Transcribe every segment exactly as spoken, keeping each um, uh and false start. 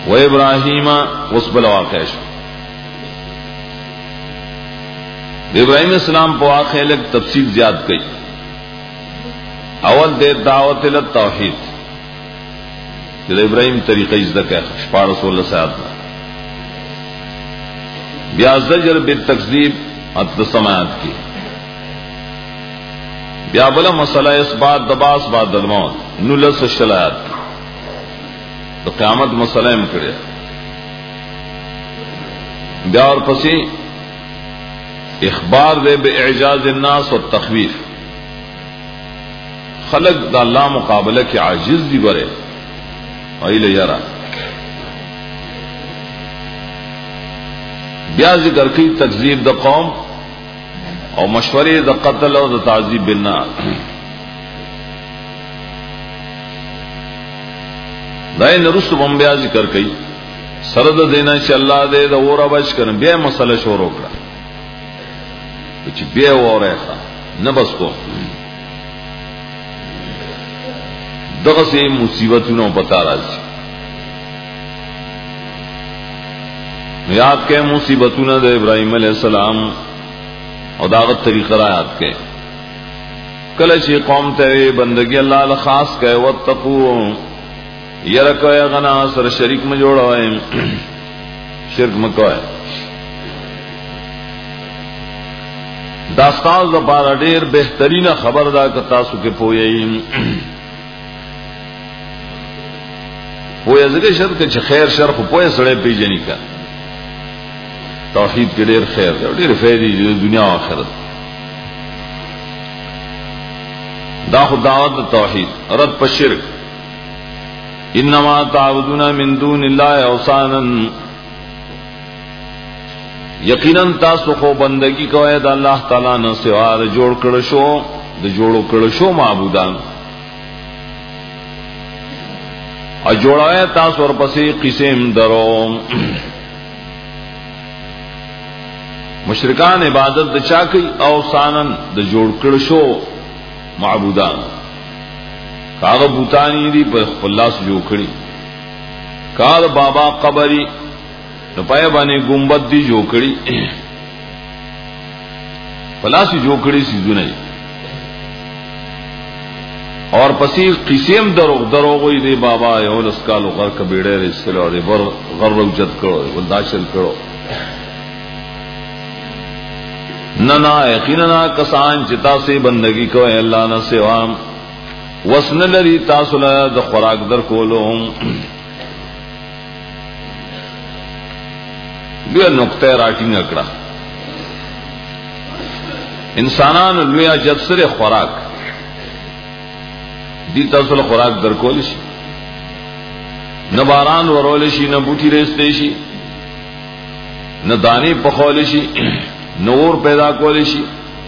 و ابراہیم وسبل واقع شو ابراہیم السلام په واقع لگ تفصیل زیاد کئی. اول دے دعوت التوحید کہ ابراہیم طریقہ ازدہ شپار رسول اللہ سیادنا بیا زجر بالتکذیب التسمایات کی بیا بلا مسئلہ اثبات دباس بعد الموت نلس شلایات کی تو قیامت مسئلہ ہم کرے بیا اور پسی اخبار دے باعجاز الناس و تخویف خلق دا اللہ مقابلہ کی عاجز دی برے ویل یرا بیا ذکر کی تکذیب دا قوم اور مشورے دا قتل اور دا تعذیب بالنار. دائیں نرست بمبیا ذکر کی سرد دینا چ اللہ دے دا اور بچ کر بیا مسئلہ شروع کرا کچھ بیا اور ایسا نہ بس کو دغه سے مصیبتونو پتا راځي. یاد کې مصیبتونو د ابراهیم علیہ السلام او داغت طریقہ یاد کې کله چې قوم ته بندگی الله له خاص کې وتقو يرکو غنا سر شریک م جوړوي شرک مکوای داستان د بار ډیر بهترینه خبر دا ک تاسو کې پوهیږئ پوهه زګه شرط چې خیر شر خو پوهه سره پیژنې کا توحید کې ډیر خیر دی ډیر فائدې د دنیا او آخرت. دا خو دعوت توحید رد په شرک. انما تعبدون من دون الله اوثانا یقینا تاسو خو بندگی کوئ د الله تعالی نه سوا د جوړ کړو شو د جوړو کړو شو معبودان ا جوړایا تاسو ورپسې قسم درو. مشرکان عبادت د چا کوي او سانن د جوړ کړو شو معبودان کاغه بوتانی دی په خپل لاس جوړ کړی کار بابا قبری نو پای باندې گنبد دی جوړ کړی پلاسی جوړ کړی سيزونه اور پسی قسم دروغ دروغ دی بابا یو لسکالو غر کبیڑے رسلو دی بر غر روجت کرو ولداشل کرو ننا یقینا کسان چتا سے بندگی کو اللہ نہ سوا وسن لری تاسل د خوراک در کولو بیا نقطه راټینګ کړه انسانان لویا جسر خوراک دی تاسو له خوراک در کول شي نه باران ورول شي نه بوټي رېستې شي نه دانی پخول شي نور پیدا کول شي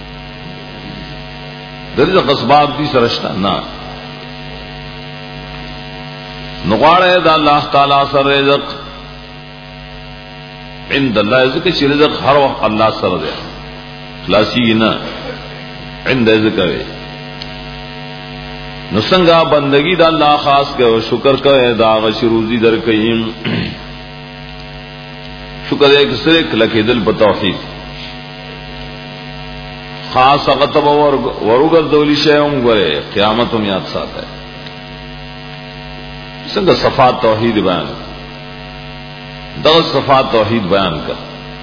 درځه اسباب دي سرشتہ نه نغواړه د الله تعالی سره رزق عند الله ذکر چې رزق هر وخت الله سره دی خلاصي نه عند ذکر نو څنګه بندگی د الله خاص کړو شکر کوي دا غش روزي درکې شکر یک سره کلکې دل په توحید خاص غتب اور ورګر دولی شیوم غره قیامت هم یاد ساته څنګه صفات توحید بیان دا صفات توحید بیان کړ.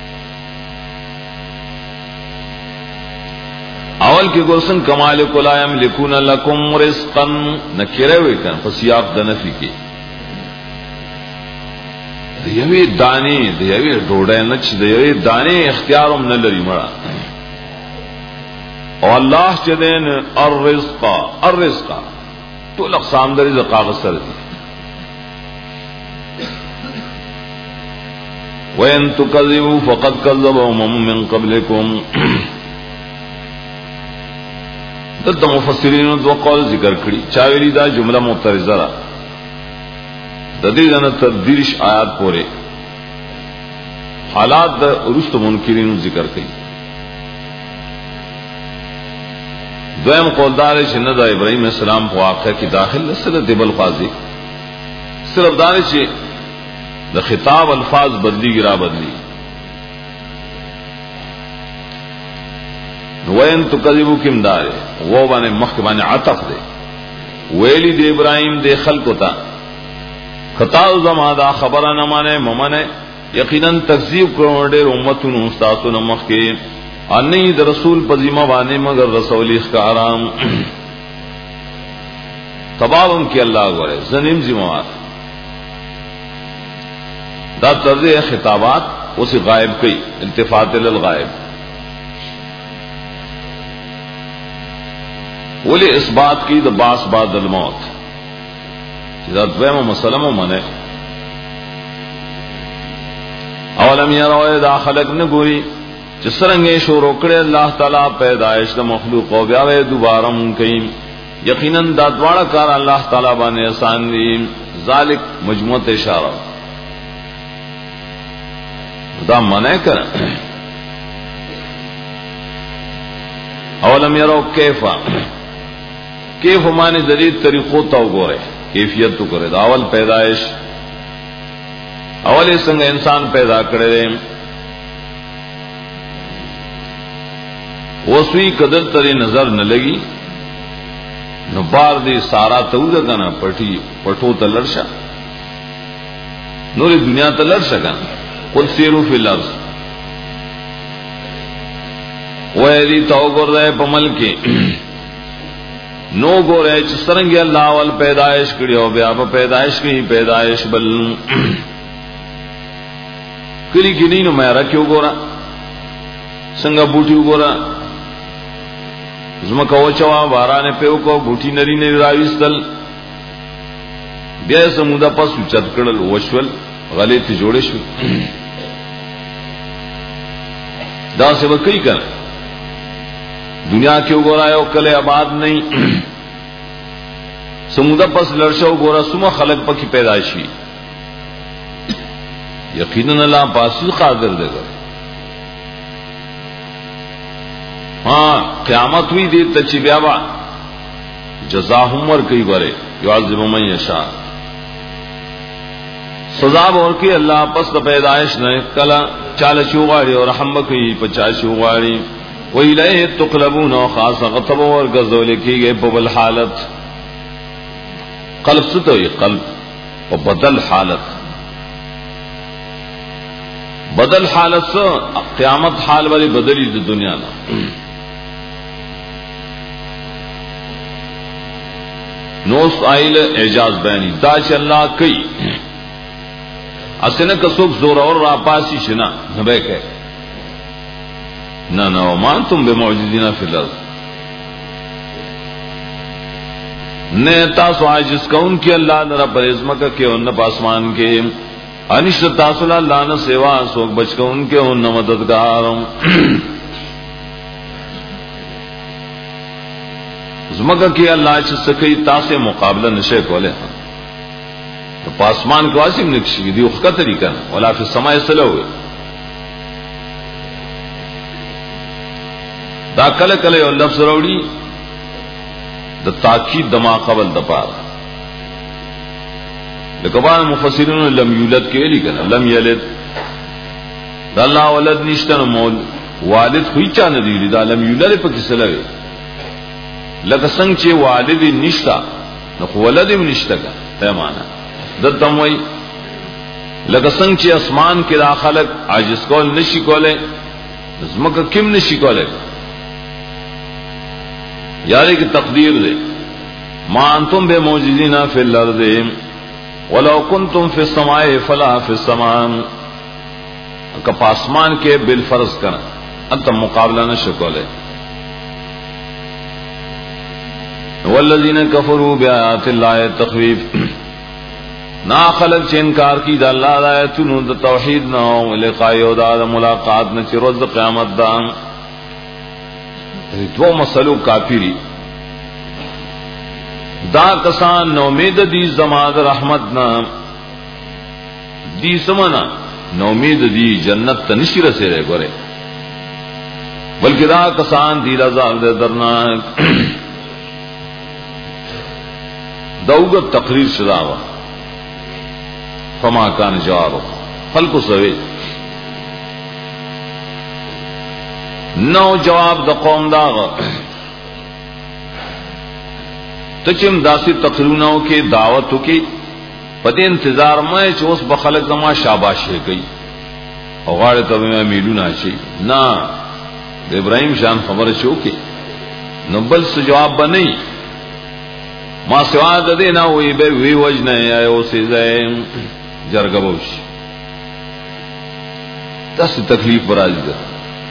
اول کې ګورسن کمال کلا یملکون لکم رزقا نکره وی کړه په سیاق د نفي کې د یوې دانې د یوې ډوډۍ نه چې د یوې دانې اختیاروم نه لري مړه او الله چې دین الرزق الرزق ټول اقسام د رزق هغه سره دي. وَإِن تُكَذِّبُوا فَقَدْ كَذَّبَ أُمَمٌ مِّن قَبْلِكُمْ. دلته مفسرین دو قول ذکر کړي چاویلی دا جمله معترضه را د دې نه تدریش آیات پورې حالات د ورست منکرین ذکر کړي. دویم قولدار چې نه د ابراهیم السلام په واقعه کې داخل سره د بل قاضي صرف دار چې د خطاب الفاظ بدلی گرا بدلی وین تو کذبو کم دارے وہ بانے مخ بانے عطف دے ویلی دے ابراہیم دے خلقو تا خطاو زمادا خبرہ نمانے ممانے یقیناً تکذیب کرو ڈیر امتون استاسو نمخ کے انی در رسول پذیمہ بانے مگر رسولی اخکارام تباون کی اللہ گورے زنیم زموار دا طرز خطابات اسے غائب کی التفات للغائب ولی اس بات کی دا باس بعد الموت دا دویم مسلم منے اولم یروئے دا خلق نگوری جس رنگے شروع کرے اللہ تعالی پیدائش دا مخلوق و بیاوے دوبارم کئیم یقیناً دا دوارا کار اللہ تعالی بانے احسان دی ذالک مجموعت اشارہ دا منع کر اولم یرو کیفا کیف مانے جدید طریقوں تو گورے کیفیت تو کرے دا اول پیدائش اول سنگ انسان پیدا کرے دے وسوی قدر تری نظر نہ لگی نو بار دی سارا تو لگنا پٹی پٹو تلرشا نوری دنیا تلرشا کنا قل سیرو فی الارض ویدی تو گر دے پمل کی نو گو رہے چسرنگی اللہ وال پیدائش کری ہو بیا پا پیدائش کی پیدائش بل کلی کی نہیں نو میرا کیوں گو رہا سنگا بوٹیو گو رہا زمکا وچوا بارانے پیو کو بوٹی نری نری راویستل بیا سمودا پس چت کڑل وشول غلیت جوڑے شو دا سے وہ کئی کر دنیا کیوں گورا ہے کلے آباد نہیں سمودا پس لڑشو گورا سما خلق پکی پیدائشی یقیناً اللہ پاسی قادر دے گا ہاں قیامت ہوئی دے تچی بیابا جزاہم ور کئی برے یعذب من یشاء سزا اور کی اللہ پس پیدائش نے کلا چال چوغاڑی اور رحم کی پچا چوغاڑی وہی لئے تقلبون و خاص غطب اور گزو لکھی گئے ببل حالت قلب سے تو یہ قلب و بدل حالت بدل حالت سے قیامت حال والی بدلی دی دنیا نا نوس آئیل اعجاز بینی دا چ اللہ کئی اسنه کسوک زور اور راپاسی شنا نبے کہ نہ نہ مان تم بے معجزین فی الارض نے تاسو عاجز کون کہ اللہ نے رب عزمت کے ان پاسمان کے انشت تاسو اللہ نے سوا سوک بچ کون کے ان مددگار زمکہ کی اللہ چ سکی تاسے مقابلہ نشے کولے تو پاسمان کو عاصم نکشی دی اس کا طریقہ ولا فی السماء سلو دا کل کل اور لفظ روڑی دا تاکید دما قبل دپار لکبان مفسرین لم یولد کے لی کنا لم یلد دا اللہ ولد نشتن مول والد خوی چا ندیلی دا لم یولد پا کس لگے لکا سنگ چے والد نشتا نخو ولد نشتا کا تیمانا دتم وئی لکه څنګه چې اسمان کې دا خلق عاجز کول نشي کوله زمکه کیم نشي کوله یاري کی تقدیر دے ما انتم بموجزین فی الارض ولو کنتم فی السماء فلا فی السماء کہ آسمان کے بالفرض کرنا انت مقابلہ نشو کوله والذین کفروا بآیات اللہ تخویف نا خلق چه انکار کی دا اللہ دا آیتونو دا توحید نا لقائی دا دا ملاقات نا چه روز دا قیامت دا دو مسئلو کافری دا کسان نومید دی زمان دا رحمت نا دی سمنا نومید دی جنت تا نشی رسے رہے گورے بلکہ دا کسان دی لازال دے درناک دوگت تقریر شدا ہوا فما کان جوابو خلق سوی نو جواب د قوم داغ تچم داسی تقرونو کی دعوتو کی پدې انتظار مې چې اوس به خلک زما شاباشي کوي او غاړه ته مې میلونه شي نه د ابراهيم شان خبره شو کې نو بل څه جواب بنئ ما سوا د دې نه وی به وی وجنه یا اوسې زم جرګبوش تاسو تکلیف برازي ده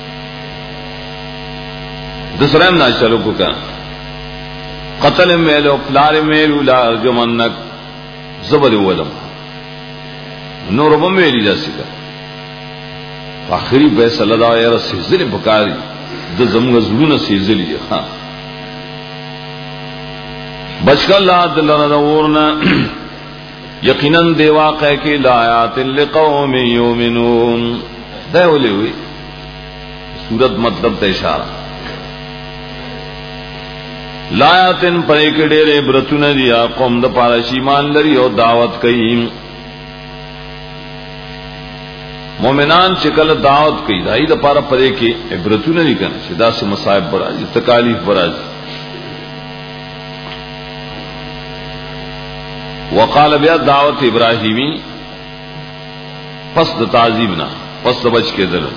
د سلام نه چلو کو کا قتل میلو پلار میلو لا ارجمنک زبر ولم نور به ویلی داسې کا اخري فیصله دا یې رسېزلې بکاري د زمغه زړونه سېزلې ها بچ الله دلنا ورنا یقینا دی واقع کې لآیات لقوم یؤمنون دا ولي وي صورت مطلب ته اشاره لایاتن پرې کې ډېرې برتونه دي قوم د پاره ایمان لري او دعوت کوي مؤمنان چې کله دعوت کوي دای د پاره پرې کې برتونه دي کنه چې دا سم مصائب برازي تکالیف برازي وقال بیا دعوت ابراهیمی پس د تعذیبنا پس بچ کې دل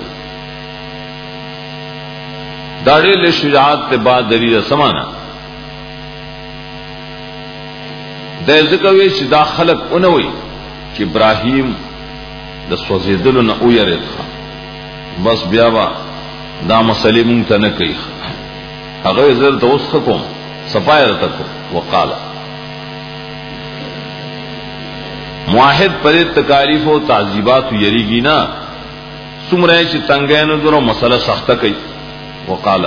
داړي له شجاعت ته بعد دلیل سمانا د ذکر وی چې دا خلق اونوي چې ابراهیم د سوزیدلو نه اوریدل بس بیا با دا مسلې مونږ ته نه کوي هغه زر ته اوس کوم صفایر تکو وقال موحد پر تکالیف او تعذیبات یریږي نه څومره چې تنگینو درو مسله سخته کوي وقال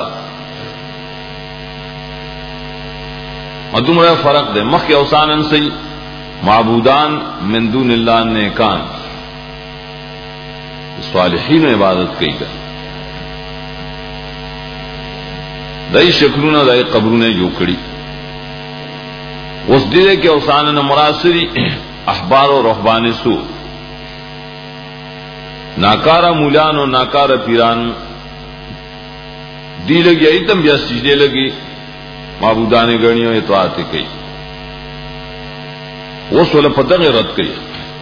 ادمره فرق ده مخ اوسانن سي معبودان من دون الله نیکان صالحین عبادت کوي دای شکرونه دای قبرونه جوړ کړي اوس دې کې اوسانن مراسری احبار و رهبان سو ناکارا مولان و ناکارا پیران دی لگی ایتم بیا سجدے لگی معبودان گرنیوں اطاعت کی وہ سول پتہ رد کی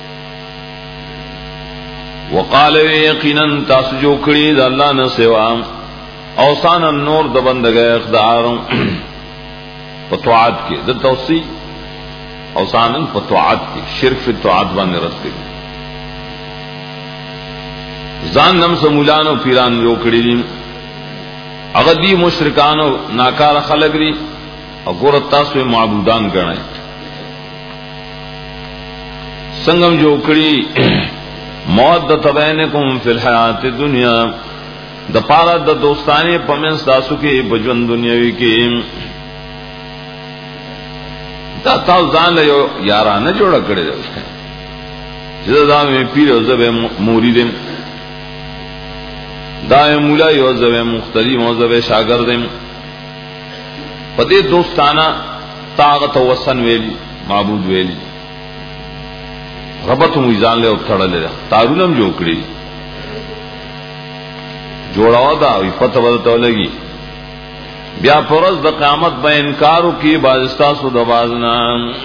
وقال یقینا تاسو جو کړي د الله نه سوا اوسان النور د بندګۍ اقدار پتوعات کې د توصی اوسان پتوعات کې شرک فی الطاعات باندې رد کړي ځان نم سمولانو پیران جو کړي هغه دی مشرکانو ناکار خلق دي او ګور تاسو معبودان ګڼئ څنګه جو کړي مودت بینکم فی الحیات الدنیا د پاره د دوستانه پمن تاسو کې بجوند دنیاوی کې دا تاسو ځان له یارانه جوړ کړی چې دا مې پیر او زبه مریدم دا مولا یو زبه مختری مو زبه شاګردم پدې دوستانه طاقت وسن ویلی معبود ویلی ربط میزان له وکړل تارونم جوړ کړی جوړاو دا وی پته ورته لګي بیا پرز د قیامت به انکارو کی بازستا سو د بازنا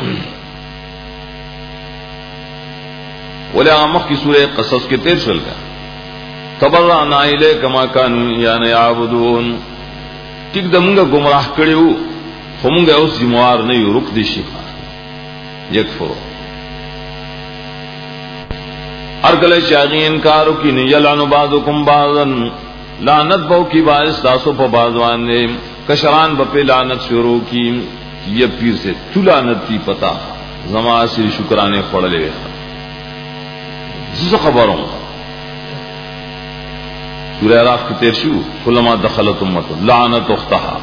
ولا مخ کی سورہ قصص کے تیر شل کا تبرعنا الیک ما کانوا یان یعبدون ټیک دمغه گمراه کړیو همغه اوس ذمہوار نه یو رک دي شي یکفر ارګل شاغی انکارو کی نه یلعنو بعضکم بعضا لعنت بو کی باعث تاسو په بازوان نے کشران په لعنت شروع کی یہ پیر سے تو لعنت کی پتا زما سے شکرانے پڑلے زو خبروں سورہ اعراف کی تیر شو کلما دخلت امت لعنت اختها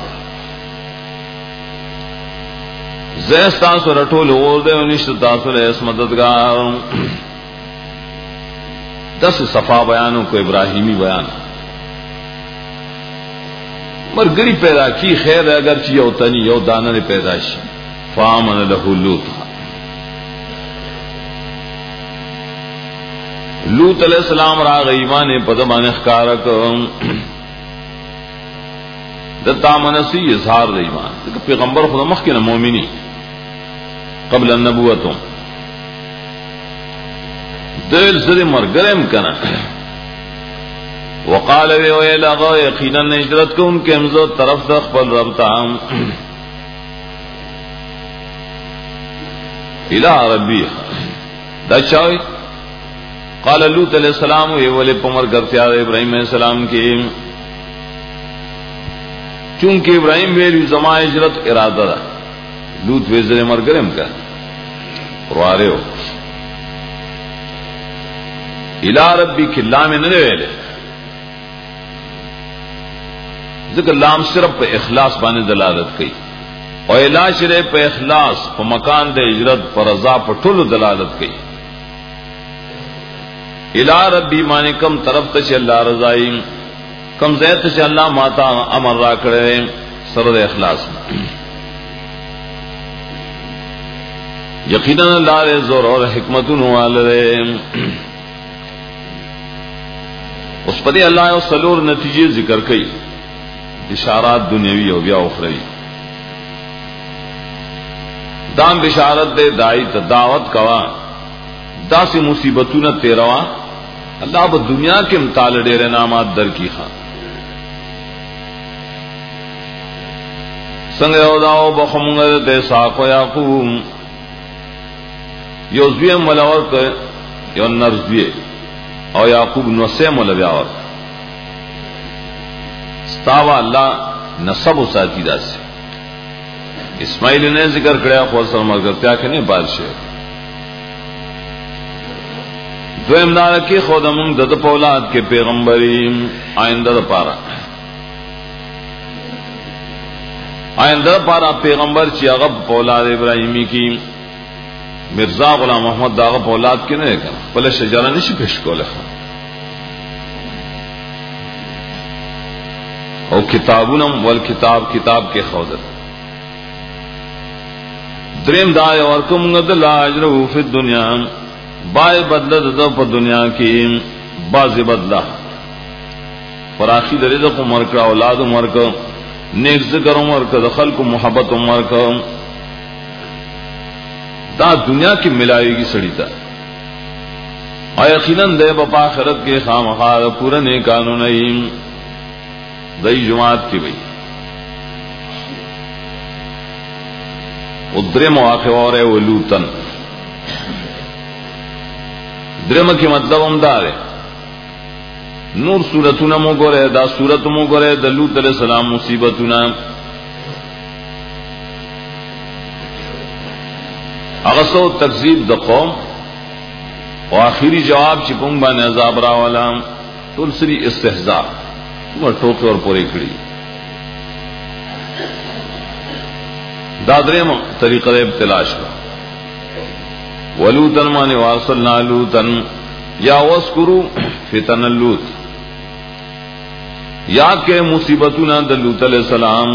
زستان سو رټول اور دے ونشت تاسو له اس مددگار دس صفا بیانوں کو ابراہیمی بیان مرګري پیدا کی خیر اگر چې یو تنی یو دانه نه پیدا شي فامن له لوط لوط علیہ السلام راغ ایمان پدمان اخکارک دتا منسی اظہار د ایمان پیغمبر خدا مخکې مومنی قبل النبوتو دل سره مرګرم کنا وقال وی ویلا غو یقینا هجرت کوم کې همزه طرف د خپل رب ته الى ربی دا چوي قال لوط علیہ السلام وی ولې پمر ګرځیا ابراهیم علیہ السلام کې چونکہ ابراہیم ویلی زما ہجرت ارادہ دا لوط ویزر مرگرم کا روارے ہو الہ ربی کی لام ننے ویلے ذکر لام صرف پہ اخلاص بانے دلالت کی اور الہ شرے پہ اخلاص پہ مکان دے ہجرت پر رضا پہ ٹھل دلالت کی الہ ربی مانے کم طرف تش اللہ رضائی کم زیت سے اللہ ماتا امر را کرے سرد اخلاص یقیناً اللہ رے زور اور حکمتن والے اس پر اللہ سلور نتیجے ذکر کئی بشارات دنیاوی و بیا اخروی دام بشارت دے دائی دعوت کوا دا سی مصیبتون تیروا اللہ با دنیا کے مطال ڈیر نامات در کی خان سنگ یوداو بخمونگر دے ساق و یاقوب یو زویم ملور که یو نرزوی او یاقوب نوسے ملویاور ستاوہ اللہ نصب و ساتی دا سے اسماعیل نے ذکر کریا خود سرمار کرتیا کہ نہیں بادشاہ دویم دارا کی خودمون دد پولاد کے پیغمبری آئندہ دا پارا آئندہ پارا پیغمبر چی اغب پولاد ابراہیمی کی مرزا غلام محمد داغب پولاد کی نہیں کنا پلے شجرہ نشی پیش کو لکھا او کتابونم والکتاب کتاب کے خودت دریم دائے ورکم دل اجرہ فی الدنیا بائے بدلہ دو پا دنیا کی بازی بدلہ فراخی در رزق مرکا اولاد مرکا نیک ذکر مرکا دخل کو محبت مرکا دا دنیا کی ملائی کی سڑی تا اور یقیناً دے بپا آخرت کے خام خار پورا نیکانو نئیم دئی جماعت کی بئی ادرے مواقع اور ہے ولوتن درم کی مطلب امدار ہے نور سورتنا مو گورے دا سورت مو گورے دا لوط علیہ السلام مصیبتنا اغسو تکذیب دا قوم و آخری جواب چپنگ بان عذاب راولا تلسری استحضاء تمہر ٹوکے اور پورے کھڑی دادرے طریقہ ابتلاش کا ولوتن مانے وارسلنا لوتن یا وذکروا فتن اللوط یا کہ مصیبتنا د لوط علیہ السلام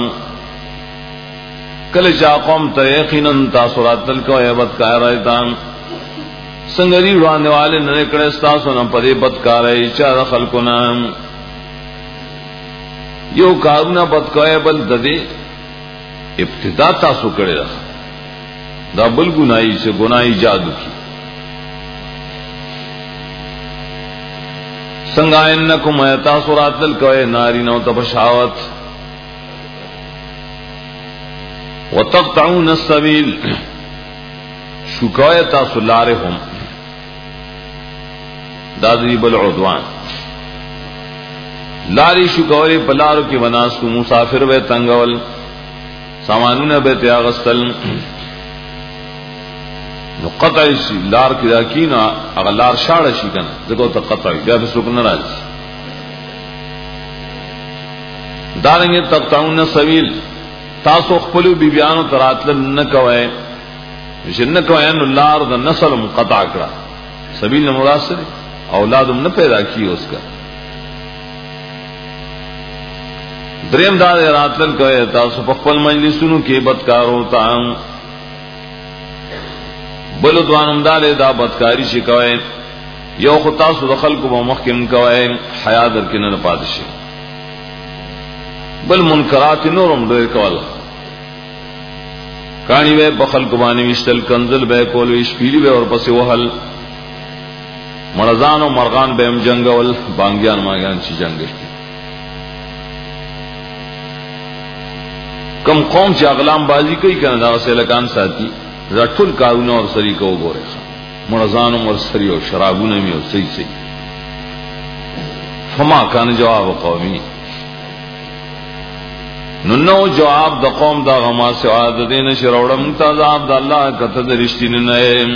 کل چا قوم ته یقینا تاثرات کو عیبت کا رایتا سنگری روان والے نے کڑے تاسو نہ پدی بدکارای چا خلقو نام یو کارونه بدکای بل ددی ابتدا تاسو کړي را دا بل گناہی سے گناہی جادو کی سنگائنکم ایتا سورات للکوئے ناری نو تبشاوت وتقطعون السبیل شکوئے تاسو لارہم دادری بالعدوان لاری شکوئے پلارو کی وناسکو مسافر بے تنگول سامانون بے تیاغستل نو قطع شي لار کی راکینا اگر لار شاړه شي کنه دغه ته قطع بیا به څوک نه راځي دارنګ تقطعون السبيل تاسو خپل بیبيانو تراتل نه کوي جن کوي نو لار د نسل منقطع کړه سبیل مراد سره اولادم نه پیدا کی اس کا دریم دار راتل کوي تاسو په خپل مجلسونو کې بدکارو تا بلدوانم دالے دا بدکاری شکوئے یو خطا سو دخل کو مخکم کوي حیا در کې نه پادشي بل منکرات نورم ډېر کول کانی وې بخل کو باندې وشتل کنزل به کول ویش پیلی به اور پسې وهل مرزان او مرغان به هم جنگول بانګیان ماګیان چې جنگشتي کم قوم چې اغلام بازی کوي کنه دا سلکان ساتي رټول کارونه اور سری کو وګوره مرزان او مرسری او شرابونه می او صحیح صحیح فما کان جواب قومي نو نو جواب د قوم دا غما سوا د دین شروړم تذاب د الله کته د رښتینه نه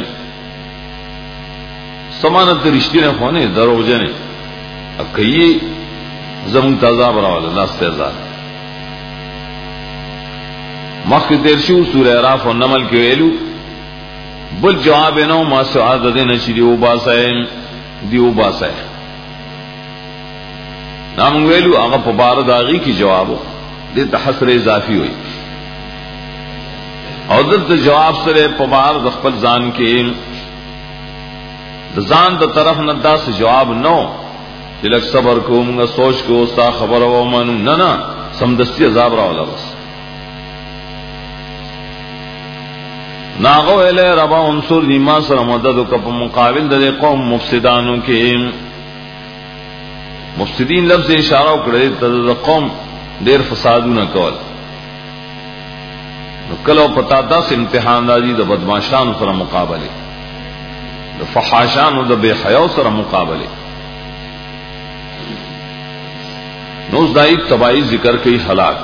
سمانت رښتینه خونه دروځنه اکي زمون تذاب راول الله استهزاء مخکې تیر شو سورہ اعراف او نمل کې ویلو بل جواب نو ما سوا د دین شي دیو باسه دیو باسه نام ویلو هغه په بار داغي کی جوابو دې حسر اضافي وي او دلته جواب سره په بار د خپل ځان کې د ځان د طرف نه داس جواب نو چې لک صبر کوم سوچ کو ستا خبر او من نه نه سمدستي عذاب راولا بس ناغو اله ربا انصر نیما سره مدد کو په مقابل د قوم مفسدانو کې مفسدین لفظ اشاره وکړي ته د قوم ډیر فسادونه کول نو کله پتا داس امتحان راځي د بدمعشانو سره مقابله د فحاشانو د بے حیا سره مقابله نو زائد تباہی ذکر کوي هلاک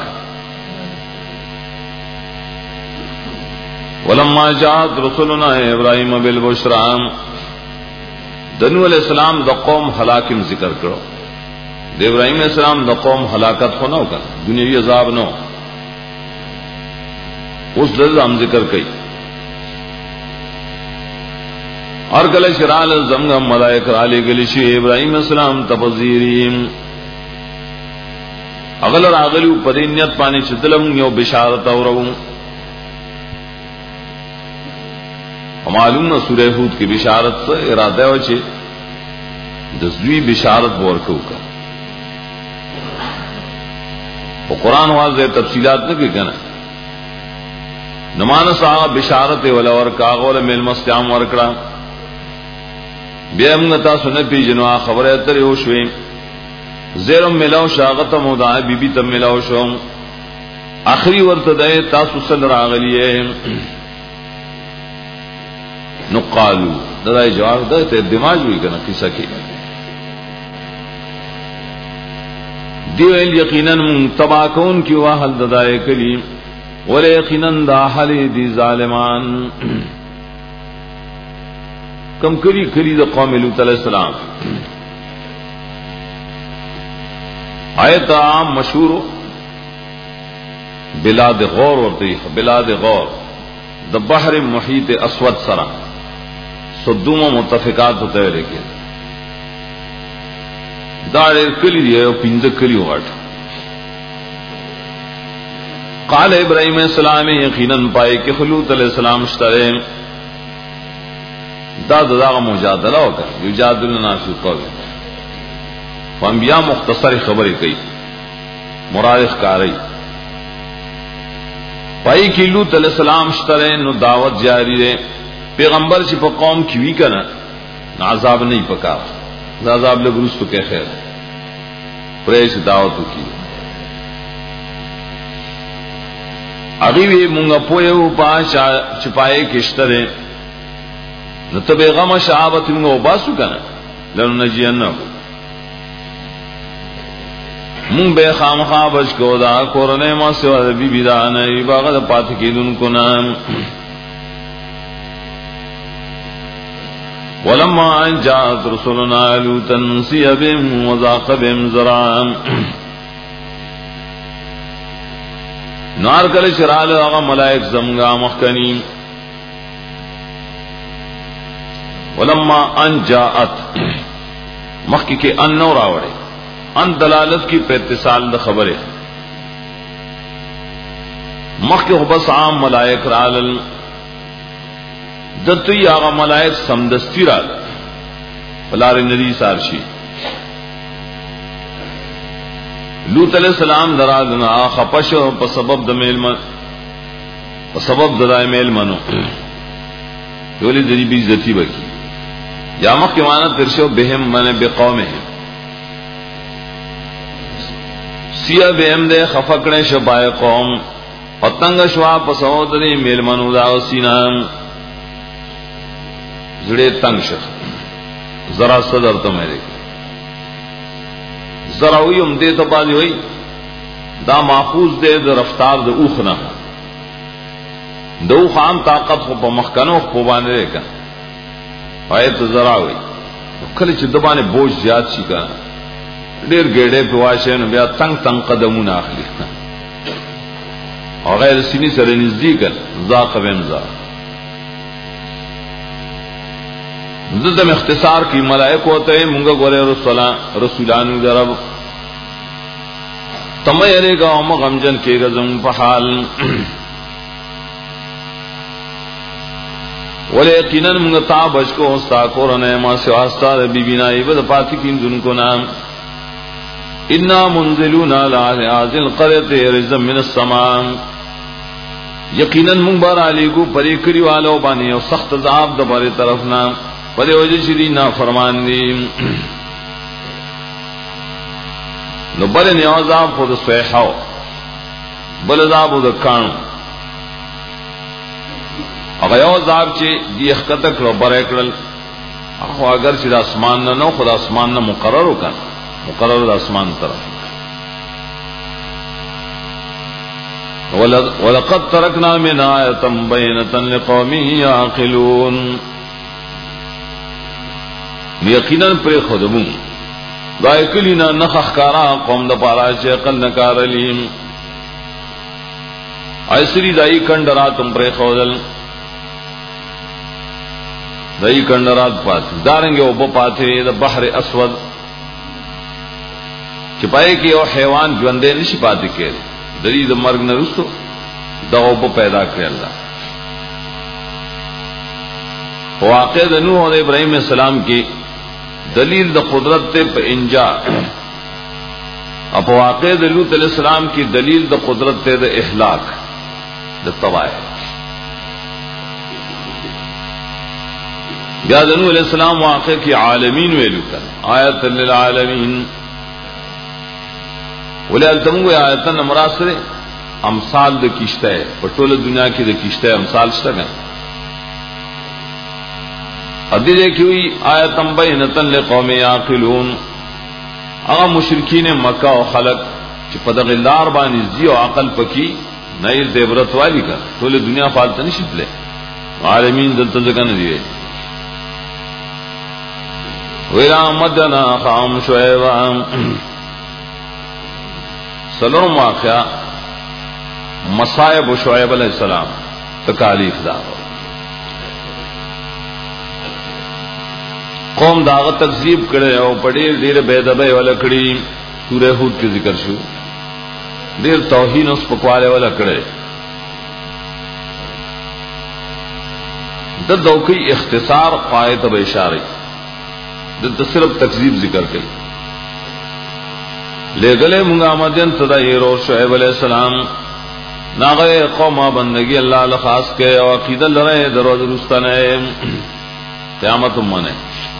ولما جاءت رسلنا ابراهيم بالبشرى دنو علیہ السلام د قوم هلاکم ذکر کړو د ابراهيم عليه السلام د قوم هلاکت خو نه وکړ دنیوي عذاب نه اوس د هم ذکر کوي اور کله شرال زمغه ملائکه علی گلی شی ابراهيم السلام تبذیریم اغل راغلو پدینیت پانی چدلم یو بشارت اورو معلوم نہ سورہ ہود کی بشارت سے ارادہ و چه دزوی بشارت ورکو کا وہ قرآن واضح تفصیلات نہ کہ کنا نمان صاحب بشارت ولا ورکا غول مل مستعم ورکڑا بیا منتا سنت پی جنوا خبر اتر ہوشوی زیرم ملاو شاغت مودا بی بی تم ملاو شو آخری ورتدے تاسو صلی راغلیے نقالو دای جواب ده ته دماغ وی کنه قصه کې دیو ال یقینا تبا کون کی واهل دای کلیم ول یقینا دا حل دی ظالمان کم کری کری د قوم لوط علیہ السلام آیت عام مشهور بلاد غور ورته بلاد غور د بحر محیط اسود سرا صدوم متفقات ہوتے ہیں لیکن دار کلی دی او پنځه کلی وغټ قال ابراهيم السلام یقینا پای کې خلوت علیہ السلام شتره دا دغه مجادله وکړه یجادلنا فی قول انبیاء مختصر خبرې کوي مرادف کاری پای کې لوط علیہ السلام شتره نو دعوت جاری ده پیغمبر چې په قوم کې وی کنه عذاب نه پکا عذاب له ګروستو کې خیر پرېش دعوت وکي اغي وی مونږ په یو پاشا چپای کېشتره نو ته پیغام شعابت موږ وباسو کنه لنو نجینه مون به خامخا بچ کو دا کورنه ما سوا بی بی دا نه باغ د پات کېدون کو نام ولما ان جاءت رسلنا لوطا سيئ بهم وضاق بهم ذرعا نار کله شرال هغه ملائک زمغا مخکنی ولما ان جاءت مخکی کې ان نور راوړي ان دلالت کی په اتصال د خبره مخکی هو بس عام ملائک رال دتوی هغه ملائک سمدستی رال لار ندی سارشی لوط علیہ السلام درادنا خپش په سبب د میل من په سبب د دای میل منو یولې د دې بي عزتی وکي یا مخ کې معنا ترشو بهم من بقومهم سیا بهم د خفقړې شبای قوم پتنګ شوا په سبب د میل منو دا سینام زړه تنگ شه ذرا صدر ته مې ذرا ویم دې ته باندې وای دا ماخوذ دې د رفتار د اوخ نه دو خام طاقت په مخکنو خو باندې کا پایت ذرا وای کله چې د باندې بوج زیات شي کا ډېر ګډه په واشه نو بیا تنگ تنگ قدمونه اخلي او غیر سینې سره نزدیک ذاق ومزا زدم اختصار کی ملائک ہوتے ہیں منگا گورے رسولان درب تمیرے گا ام غمجن کے غزم پحال ولی یقیناً منگا تابش کو استا کورنے ما سواستا بی بینائی بد پاتی کین دن کو نام انا منزلون علی هذه القرية رزقا من السماء یقیناً منگ بار علی کو پری کری والو بانی او سخت عذاب د بارے طرف نام پدے وجہ شری نا فرمان دی نو بل نیازاب خود سویحاو بل عذاب د کانو اگا یو عذاب چی دی اخکتک رو برکڑل اخو اگر چی دا اسمان نہ نو خود اسمان نہ مقرر ہو کن مقرر دا اسمان طرف وَلَقَدْ تَرَكْنَا مِنْ آيَةً بَيِّنَةً لِقَوْمٍ يَعْقِلُونَ یقیناً پر خودمون دائکلینا نخخ کارا قوم دا پارا چه اقل نکار لیم ایسری دائی کندراتم پر خودل دائی کندرات پاتی دارنگے اوپا پاتے دا بحر اسود چپائے کہ او حیوان جوندے نشی پاتے کے دری دا مرگ نرستو دا اوپا پیدا کرے اللہ واقع دا نوح اور ابراہیم علیہ السلام کی دلیل دا قدرت تے پا انجا اپا واقع دا لوط علیہ السلام کی دلیل دا قدرت تے دا احلاک دا تباہ یا دا نوح علیہ السلام واقع کی عالمین ویلو کن آیت للعالمین ولی التمنگو آیتن مراسر امثال دا کشتہ ہے پٹول دنیا کی دا کشتہ ہے امثال شتا گا ادی دیکھی ہوئی آیتم بینتن لقوم یعقلون اغا مشرکین مکہ و خلق چی پدغ اللار بانی زی و عقل پکی نئیل دیبرت والی کا تول دنیا فالتا نہیں شکلے عالمین دلتا زکا ندیوے ویلا مدنا خام شعیبان سلام واقعہ مصائب شعیب علیہ السلام تکالیف دارو قوم داغت تکذیب کرے او پڑیر دیر بیدبے والا کڑی سورہ ہود کے ذکر شو دیر توہین اس پکوالے والا کڑے دد دوکی اختصار قائد اب اشاری دد صرف تکذیب ذکر کئی لے گلے منگا مدین تدائیر اور شعیب علیہ السلام ناغے قوم بندگی اللہ لخاص کے او عقیدہ لرے درو درستان ہے قیامت امانے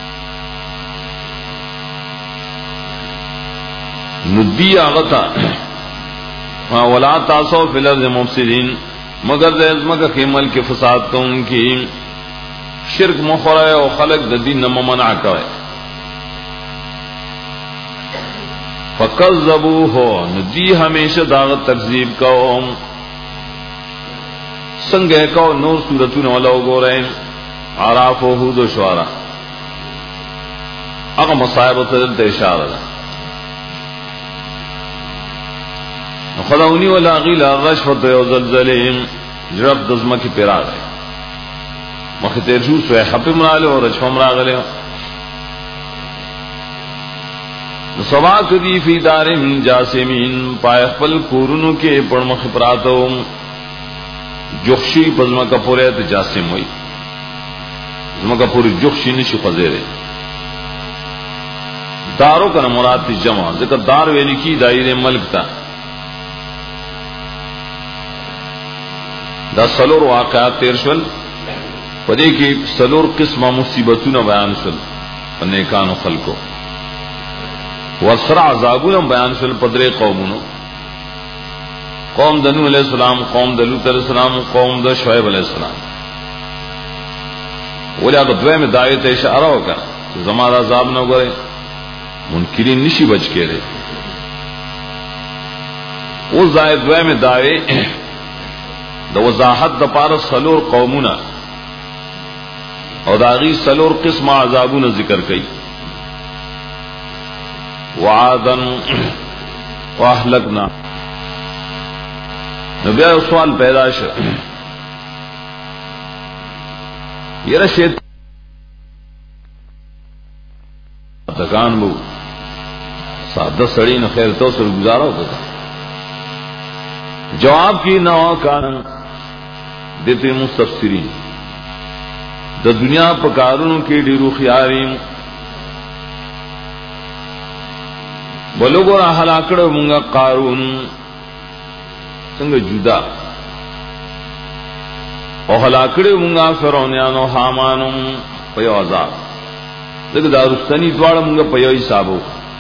ندی آغتا ولا تاسو فی الارض مفسدین مگر دے ازمکہ کی ملک فساد تو ان کی شرک مخورے و خلق دا دین نمو منع کرے فکذبوہو ندی ہمیشہ داغت تکذیب کو سنگے کو نور سورتون ولو گو رہے عراف و حود و شعرہ اگا مصائب تدلت اشارہ دا خداونی ولا غیلا غشفت و زلزلیم جرب دزمکی پیرا گئے مخی تیرشو سوئے حپی مرالے و رجفہ مراغلے سوا کدی فی دارم جاسمین پائے خپل کورونو کے پڑ مخی پراتو جخشی پزمکا پوریت جاسم ہوئی زمکا پوری جخشی نشی خزیرے دارو کا مراد تی جمع ذکر دار ویلی کی دائر ملک تا دا سلور واقعات تیر شول پدے کی سلور قسم مصیبتون بیان شول نیکانو خلقو وسرع عذابون بیان شول پدرے قومونو قوم د نوح علیہ السلام قوم د لوط علیہ السلام قوم د شعیب علیہ السلام ولی اگر دوے میں دعوی تے اشارہ ہوگا زمان عذاب نہ گئے منکرین نشی بچ کے رہے وہ زائد دوے میں دعوی دا وضاحت دا پار سلور قومونا اور داغی سلور قسم عذابونا ذکر کئی وعادن واہلکنا نبی سوال پیدا شد یہ رشید تکان بو سادہ سڑی نہ خیر تو سر گزارا ہوتا جواب کی نہ کان دیتے مستفسرین دا دنیا پکارونو کی ڈیرو خیاریم بلوگو را حلاکڑ منگا قارون سنگ جدا او حلاکڑ منگا فرعونیانو حامانو پیو عذاب لیکن دارستانی دوارا منگا پیو حسابو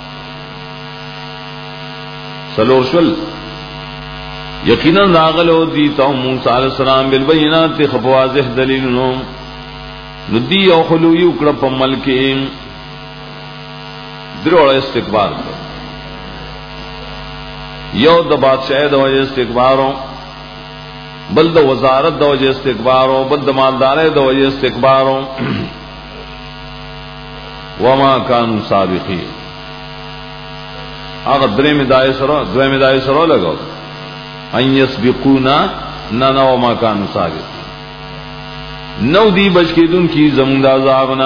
سلور شل یقینا ناغلو دیتا موسیٰ علیہ السلام بالبینات خفواضح دلیلنو ندی او خلوی اکڑا پا ملکیم دروڑا استقبال کر یو دا بادشاہ دا وجہ استقباروں بل دا وزارت دا وجہ استقباروں بل دا مالدار دا وجہ استقباروں وما کانوا سابقین آغا درے میں دائے سرو دوے میں دائے سرو لگو ان یسبقونا نانا وما کانوا سابقین نو دی بچ کے دن کی زمون دا عذابنا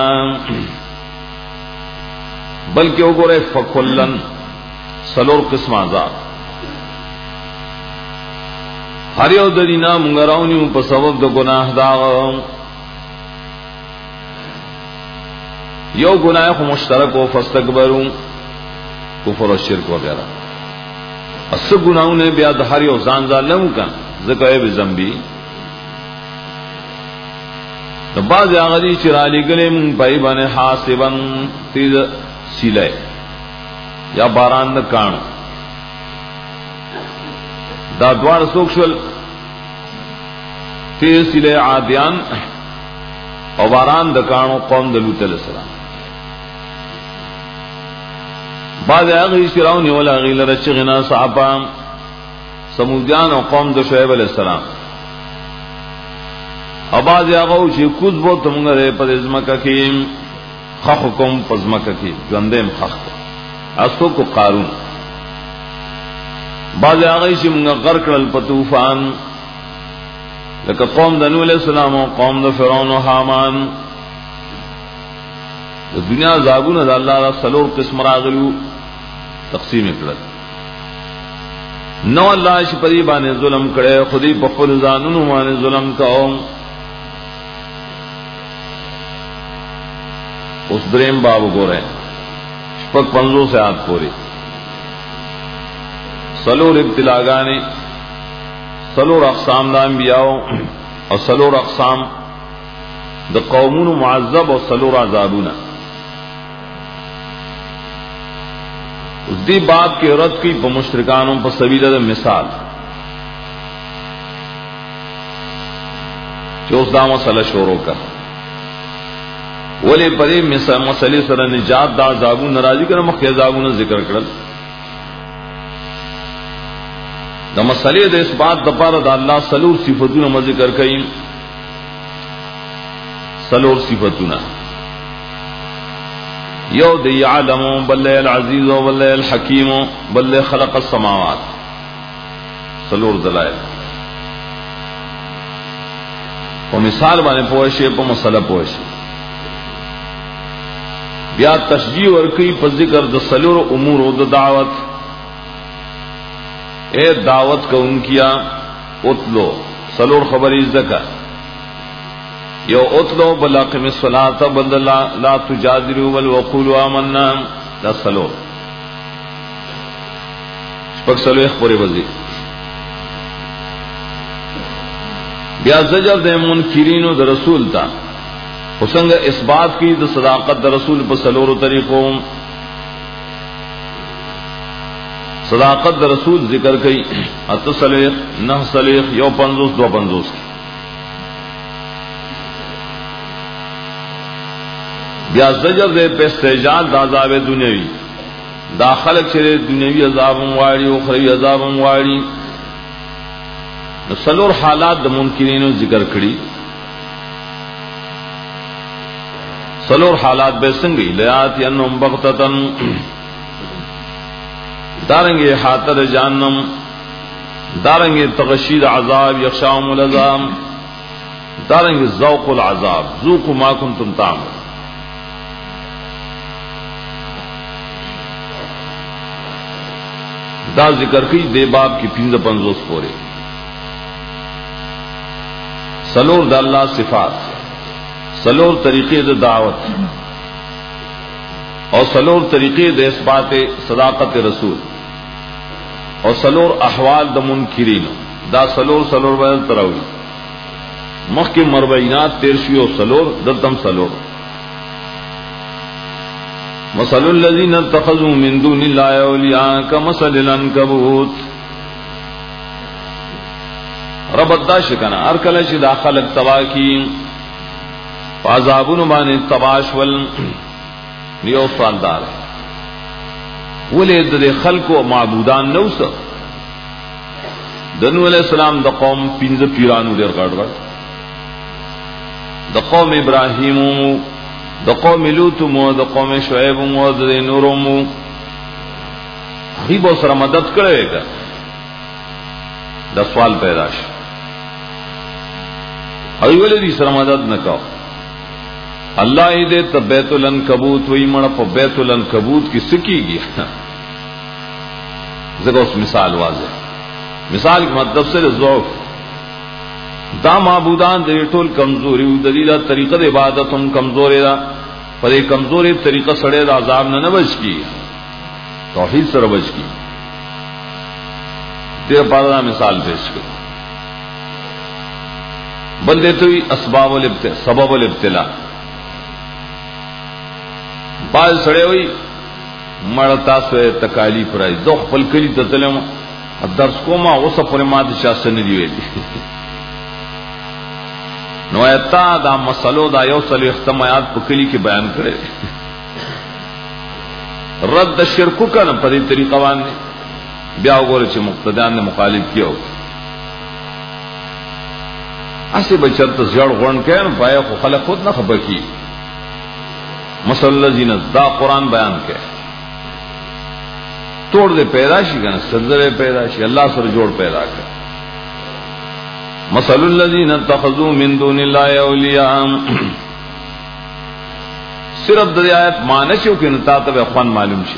بلکہ وہ گو رہے فکلن سلور قسم عذاب ہر یو درینا منگراؤنیوں پا سبب دا گناہ داغا یو گناہ خو مشترک و فاستکبروں کفر و شرک وغیرہ اس گناہوں نے بیاد ہر یو زان ظالم کن ذکر اے بزنبی بعض آغدی چرالی گلے من پائی بانے حاسبن تیز سیلے یا باران دا کانو دا دوار سوکشل تیز سیلے عادیان او باران دا کانو قوم دا لوط علیہ السلام بعض آغدی چراؤنی والا غیل رچغنا صحابا سمودیان او قوم دا شعیب علیہ السلام اباز یاغو چی کود بو تمگرے پد ازمکا کیم خخکم پزمکا کیم جوندیم خخ اسو کو قارون باز یاغی چی منگا غرکڑل پتوفان لکا قوم دا نوح علیہ السلام و قوم دا فرعون و حامان دنیا زابون دا اللہ را سلور قسم راغلو تقسیم اکڑل نو اللہ شپری بانے ظلم کرے خودی بخل زانونو بانے ظلم کاؤں اس دریم باب گو رہے شپک پنزو سے آت پوری سلور ابتلاگانی سلور اقسام دا انبیاء اور سلور اقسام دا قومون معذب اور سلور عذابون اس دی بات کی رد کی پا مشرکانوں پا سبیل دا مثال چوس دا مسئلہ شوروں کا ولی پدی مسئلے سر نجات دا عذابون نرازی کرنا مخی عذابون ذکر کرل دا مسئلے دا اس بات دا پارا دا اللہ سلور صفتون ذکر کئی سلور صفتون یو دی عالمو بلے العزیزو بلے الحکیمو بلے خلق السماوات سلور دلائل و مثال بانے پوشے پا مسئلہ پوشے بیا تشجیع ورکی پر ذکر دا سلور امور و دا دعوت اے دعوت کا ان کیا اتلو سلور خبری ذکر یو اتلو بلاقم الصلاة بل لا تجادلوا بل وقولوا آمنا دا سلور شپږ سلويخ پورې وځي. بیا زجر د منکرینو د رسول تا وسنګ اثبات کی د صداقت د رسول په سلورو طریقو. صداقت د رسول ذکر کئی ات سلیخ نہ سلیخ یو پنزوس دو پنزوس. بیا زجر دے پہ استحجاج دا عذاب دنیاوی دا خلق چرے دنیاوی عذاب مواڑی اخروی عذاب مواڑی. سلور حالات د منکرینو ذکر کړي. سلور حالات به څنګه لیات ینم بغتتن دارنگے حاتر جہنم دارنگے تغشید عذاب یخشاهم العذاب دارنگے ذوق العذاب ذوقوا ما کنتم تعملون. دا ذکر کی دے باب کی پنځه پنځوس پورے. سلور د اللہ صفات سلور طریقے د دعوت اور سلور طریقے د اثبات صداقت رسول اور سلور احوال د منکرین دا سلور سلور بدل تراوی مخ کے مربعینات تیرشی و سلور دتم سلور. مثل الذین اتخذوا من دون اللہ اولیاء کمثل العنکبوت. رب دا شکنا ار کله چې داخل تبا کی عذابون باندې تباش ول یو سالدار ولید د خلق او معبودان نو څه. دنو علیہ السلام د قوم پنځه پیرانو ډیر غړ غړ د قوم ابراهیم د قوم لوط مو د قوم شعیب مو د نور مو غیب سره مدد کړي دا د سوال پیدا شي او ولې سره مدد نکاو. اللہ دے تو بیت العنکبوت وہی مڑ پا بیت العنکبوت کی سکی گی. ذکر اس مثال واضح مثال کی مطلب سے ذوق دا معبودان دے ټول کمزوری دلیلہ طریقہ دے عبادت ہم کمزوری دا پر ایک کمزوری طریقہ سڑے دا عذاب نہ بچ کی توحید سر بچ کی. تیرے پارا مثال پیش کر بندے تو اسباب الابتلا سبب الابتلا باز سڑے ہوئی مڑتا سوے تکالیف رائی دو خپل کلی تتلم درس کو ما اوسه پر ماده شاسن دی valley know Etah the مسلو the you سلو اختمایات په کلی کې بیان کړي رد شرک کنه په دې طریقه باندې بیا وګوره چې مقتدیان نه مخالف کیو اسی بچت زړ غون کین پای خو خلق خود نه خبر کی مثل الذین دا قرآن بیان کړي توڑ دے پیدا شي کنه سرزره پیدا شي الله سره جوړ پیدا کړ. مثل الذین اتخذوا من دون الله اولیاء صرف د آیت معنی شو کې نتا ته خوان معلوم شي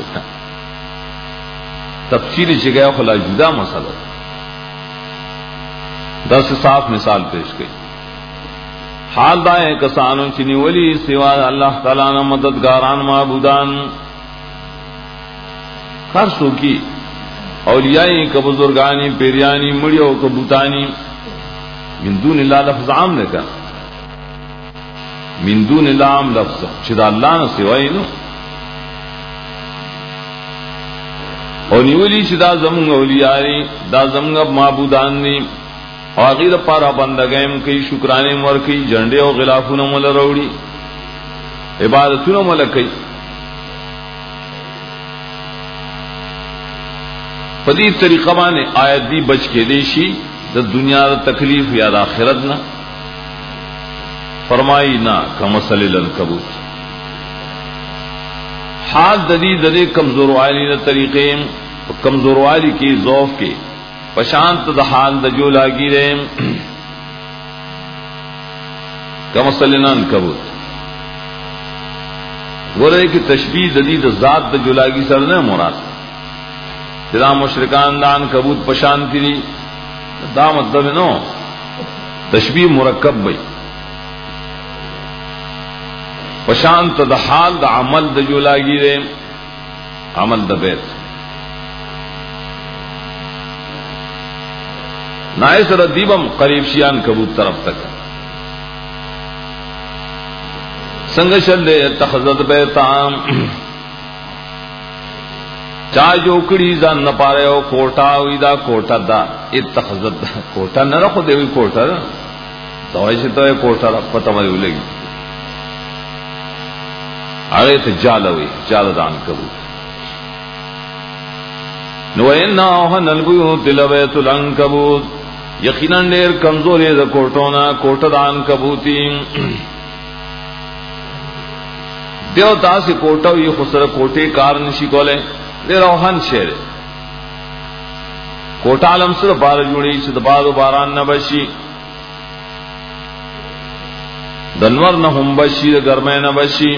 تفصیل چې گیا خلا جدا مسله دا سے صاف مثال پیش کړي. حال دا ہے کسانوں چنی ولی سوا اللہ تعالی نہ مددگاران معبودان ہر سو کی اولیائی کا بزرگانی پیریانی مڑیو کا بوتانی من دون اللہ لفظ عام نے کہا من دون اللہ عام لفظ چدا اللہ نہ سوائی نو اور نیولی چدا زمون اولیائی دا زمون معبودان نی اور غیر پارا بندگیم کئی شکرانے مور کئی جھنڈے اور غلافون مل روڑی عبادتون مل کئی پدی طریقہ بانے آیت دی بچ کے دیشی دا دنیا دا تکلیف یا دا آخرت نا فرمائی نا کمثل العنکبوت حال ددی ددے کمزور والی دا طریقے کمزور والی کی ذوف کے پشانت دا حال دا جو لاگی رہے کمثل العنکبوت گورے کی تشبیہ ددی دا ذات دا جو لاگی سر نے مراد جدا مشرکان دان کبوت پشانتی دی دا مطلب نو تشبیہ مرکب بئی پشانت دا حال دا عمل دا جو لاگی دے عمل د بیت نائس ردیبم قریب شیان کبوت طرف تک سنگ شل دے اتخذت بیتام چا جو کڑی زان نہ پارے او کوٹا وی دا کوٹا دا اتخذت کوٹا نہ رکھو دے وی کوٹا دوائی سے تو کوٹا پتہ مری لگی اگے تے جالوی جال دان کبوت نو ان اوهن البیوت لبیت العنکبوت یقینا ډیر کمزورې د کوټونا کوټه دان کبوتی دیو داسې کوټه یو خسر کوټه کار نشي کوله ډیر اوهن شعر کوټه عالم سره بار جوړی چې د بارو باران نه بشي دنور نه هم بشي د ګرمه نه بشي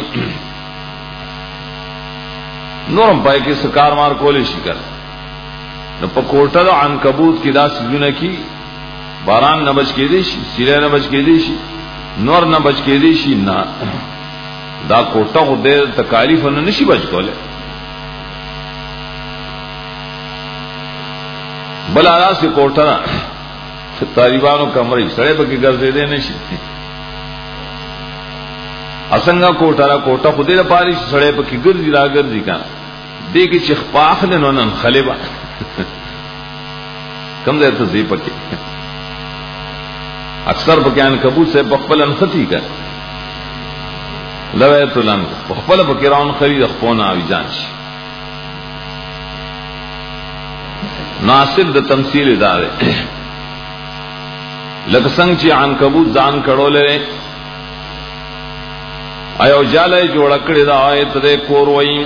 نورم پای کې سکار مار کولې شي کړ نو په کوټه د عنکبوت کې دا سيزونه کی باران نه بچ کې دي شي سیره نه بچ کې دي شي نور نه بچ کې دي شي نه دا کوټه خو دې تکالیف نه نشي بچ کوله بل اراس کوټه طالبانو کمرې سړې بګي ګرځې دي نشي اسنګه کوټه را کوټه خو دې لپاره سړې بګي ګرځي را ګرځي کا دې کې چې خپاخ نه نن خلیبا کم دیر تو زی پکی اکثر بکیان کبوت سے بخبل انخطی کر لویت الان بخبل بکیران خرید اخپونا آوی جانشی ناصر د تمثیل ادارے لکسنگ چی عن کبوت زان کڑو لے ایو جالے جوڑکڑی دا آیت دے کوروئی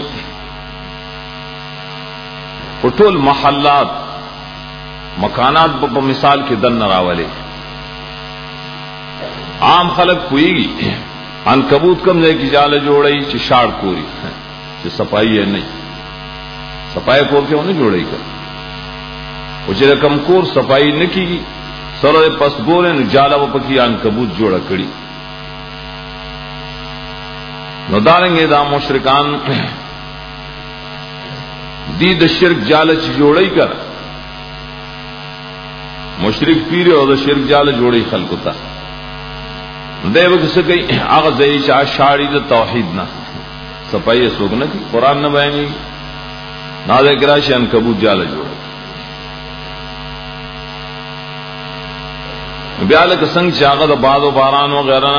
پٹول محلات مکانات په مثال کې دن راولي عام خلق کوئی عنکبوت کم ځای کې جاله جوړي چې شاړ کوری چې صفائی یې نه صفائی کور کې ونه جوړي کړ او چې کم کور صفائی نه کیږي سره پس ګورې نه جاله په کې عنکبوت جوړه کړی نو دارنګه دا مشرکان دی د شرک جاله چې جوړي کړ مشرک پیر او د شرک جاله جوړي خلکو ته دیو کس گئی هغه ځای چې اشاړي د توحید نه صفای سوګنه کی قران نه بیانې نه د ګراشن کبوت جاله جوړ بیا له څنګه چې هغه د باد او باران او غیره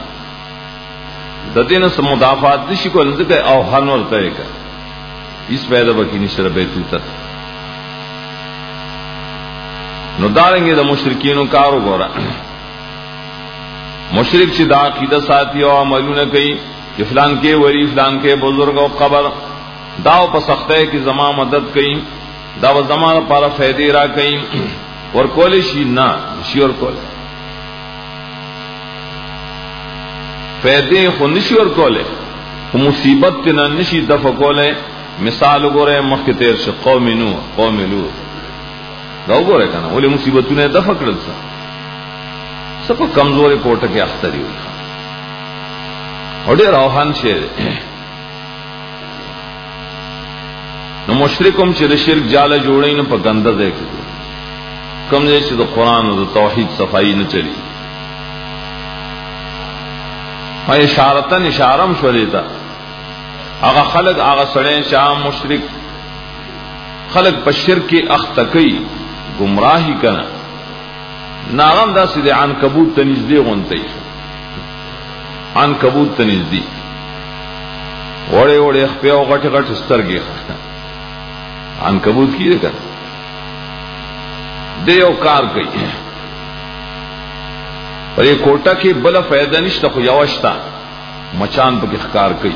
د دینه سم مدافعات نشي کول ځکه او هنور طریقه اس پیدا بکی نشره بیتوت نو دارنګه د مشرکینو کارو ګورا مشرک چې دا عقیده ساتي او عملونه کوي چې فلان کې ولی فلان کې بزرگ او قبر داو په سختۍ کې زما مدد کوي دا و زما لپاره فائدې را کوي ور کول شي نه شي ور کول فائدې خو نشي ور کوله مصیبت نه نشي دفع کوله مثال وګوره مخکې تیر شو قوم نو قوم لوط دا وګوره کنه ولې مصیبتونه دفع کړل څه سب کمزورې کوټه کې اختری وي اورې روحان شه نو مشرکم چې د شرک جاله جوړین په ګنده ځای کې کوم ځای چې د قران او د توحید صفائی نه چلی پای اشارتن اشارم شولیتا هغه خلق هغه سړی چې عام مشرک خلق په شرک کې اختکی گمراهی کنا ناغم دا سیدے عنکبوت تنزدی غنطی عنکبوت تنزدی وڑے وڑے اخپیا و غٹ غٹ سترگی عنکبوت کی دے کر دے او کار کئی پر یہ کوٹا کی بلا فیدہ نشتا خو یوشتا مچان پا کی خکار کئی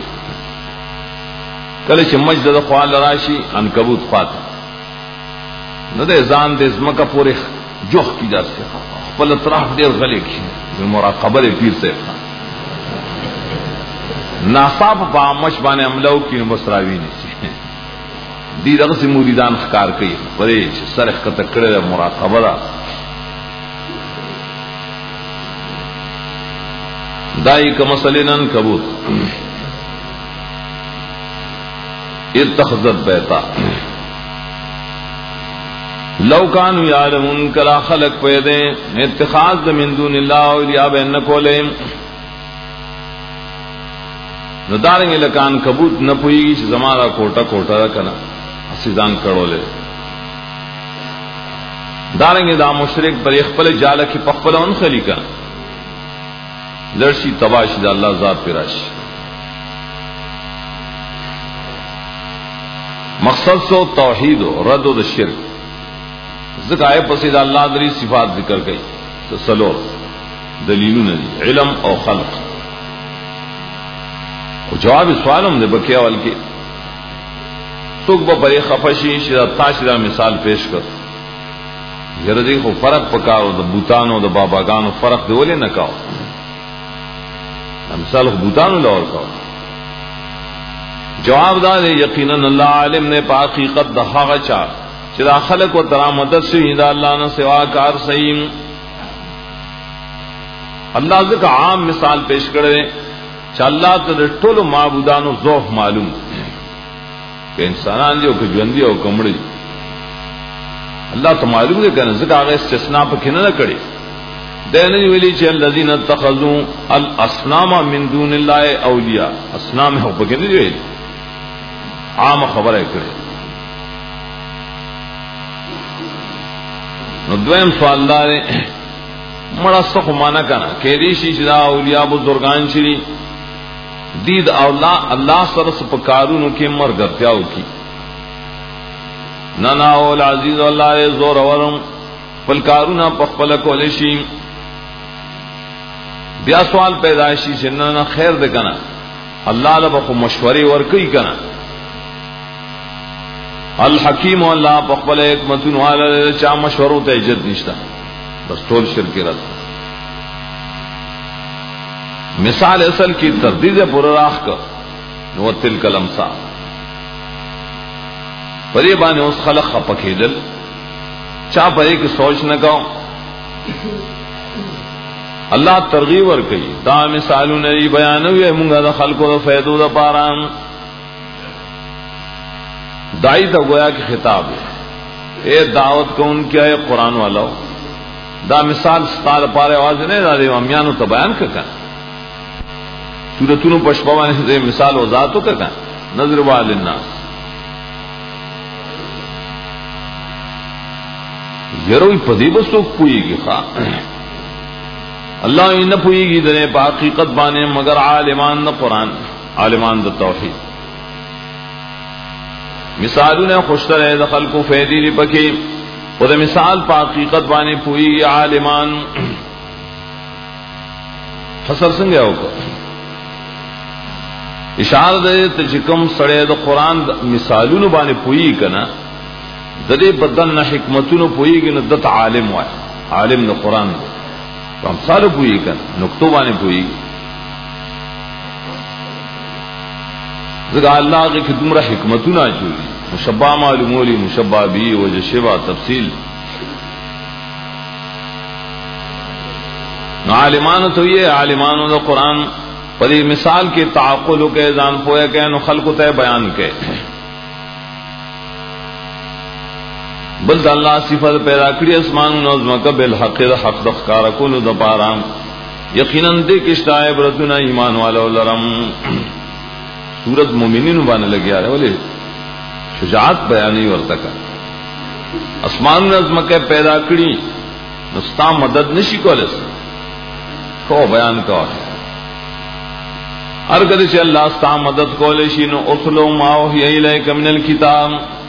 کلچ مجد خوال راشی عنکبوت خواتا نو دے زان دے زمکا پوری جوخ کی جا سے خپل اطراف دیر غلے کی مراقبہ دے پیر سے ناصاب پا آمش بانے عملو کی نبسراوی نیسی دی دغه سی مریدان خکار کئی پرے سرخ کتکڑے دے مراقبہ دا دائی کا مسئلے نن کبوت اتخذت بیتا لو کانوا یعلمون کلا خلق پیدے اتخاذ من دون اللہ اولیاء بین کولے ندارنگے لکان کبوت نہ پوئیگی چھ زمارا کوٹا کوٹا رکھنا اسیزان کڑو لے دارنگے دا مشرک پر اخپل جالا کی پخپل ان خلی کا لڑشی تباشی دا اللہ ذات پیراشی مقصد سو توحید و رد و دا شرک ذکر آئے پسید اللہ دری صفات ذکر گئی تو سلور دلیلون دی علم او خلق و جواب سوالم دے بکیا والکی سوک با پری خفشی شدہ تا شدہ مثال پیش کر یردی خو فرق پکاو دا بوتانو دا باباگانو فرق دے ولی نکاو مثال خو بوتانو لور کاو جواب دا دے یقیناً اللہ عالم نے پا حقیقت دا حاغ چا چرا خلق و ترا مدد سے دا اللہ نے سوا کار سیم اللہ ذکر عام مثال پیش کرے چا اللہ تا ٹول معبودانو ذوف معلوم کہ انسانان جو کہ جوندی ہو کمڑی اللہ تو معلوم دے کہ ذکر آگے استثناء پہ کھنا نہ کرے دینی ویلی چا الذین اتخذوا الاصنام من دون اللہ اولیاء اصنام ہو پہ کھنا جو عام خبر ہے کرے نو دویم سوال دارے مڑا سخ مانا کنا کہ ریشی چدا اولیاء بزرگان چری دید اللہ اللہ سرس پکارونو کی مرگتیاو کی نناو العزیز اللہ زور ورم پلکارونا پخپل کولشی بیا سوال پیدایشی چننا خیر دے کنا اللہ لبخو مشوری ورکی کنا الحکیم اللہ پخپل حکمتون والا چا مشورو تا عجت نشتا بس طول شرکی رد مثال اصل کی تردید پر راہ کا نو تلک الامثال پری بانے اس خلق خپکی دل چا پری کی سوچ نہ کہو اللہ ترغیب ور کئی دا مثالوں نے بیانوی منگا دا خلقو دا فیدو دا پارام دائی تا گویا کی خطاب ہے اے دعوت کو ان کیا ہے قرآن والا ہو دا مثال ستار پارے آواز نہیں دا دے امیانو تا بیان کا کن سورتونو پشپاوانے سے مثال و ذاتو کا کن نظر والناس یروی پدیب سوک پوئی گی خواہ اللہ ہی نہ پوئی گی دنے پا حقیقت بانے مگر عالمان دا قرآن عالمان دا توحید مثالوں نے خوشتر ہے دخل کو فیدی لی پکی وہ دا مثال پا حقیقت بانے پوئی گی عالمان فصل سنگے ہوگا اشارہ دے تجکم سڑے دا قرآن مثالوں بانے پوئی کنا ددے بدن نہ حکمتوں پوئی گی نہ دت عالم ہوا عالم نہ قرآن دے تو ہم سارے پوئی کنا نقطوں بانے پوئی گی اللہ کے تمرا حکمتوں نہ چوری مشبہ معلومولی مشبہ بھی وجہ شبہ تفصیل عالمان تو یہ عالمان دا قرآن پری مثال کے تعقل کے جان پویا کہ نو خلق تے بیان کے بل اللہ صفت پیدا کری اسمان نظم کا بالحق حق دخکار کن دپارام یقیناً دے کشتا عبرتنا ایمان والا لرم سورت مومنین بانے لگی آ رہے بولے شجاعت بیانی ورتکا اسمان نظم کے پیدا کری نستا مدد نشی کولس کو بیان کا ہے ارگد سے اللہ ستا مدد کولشی نو اصلو ما اوحی الیک من الکتاب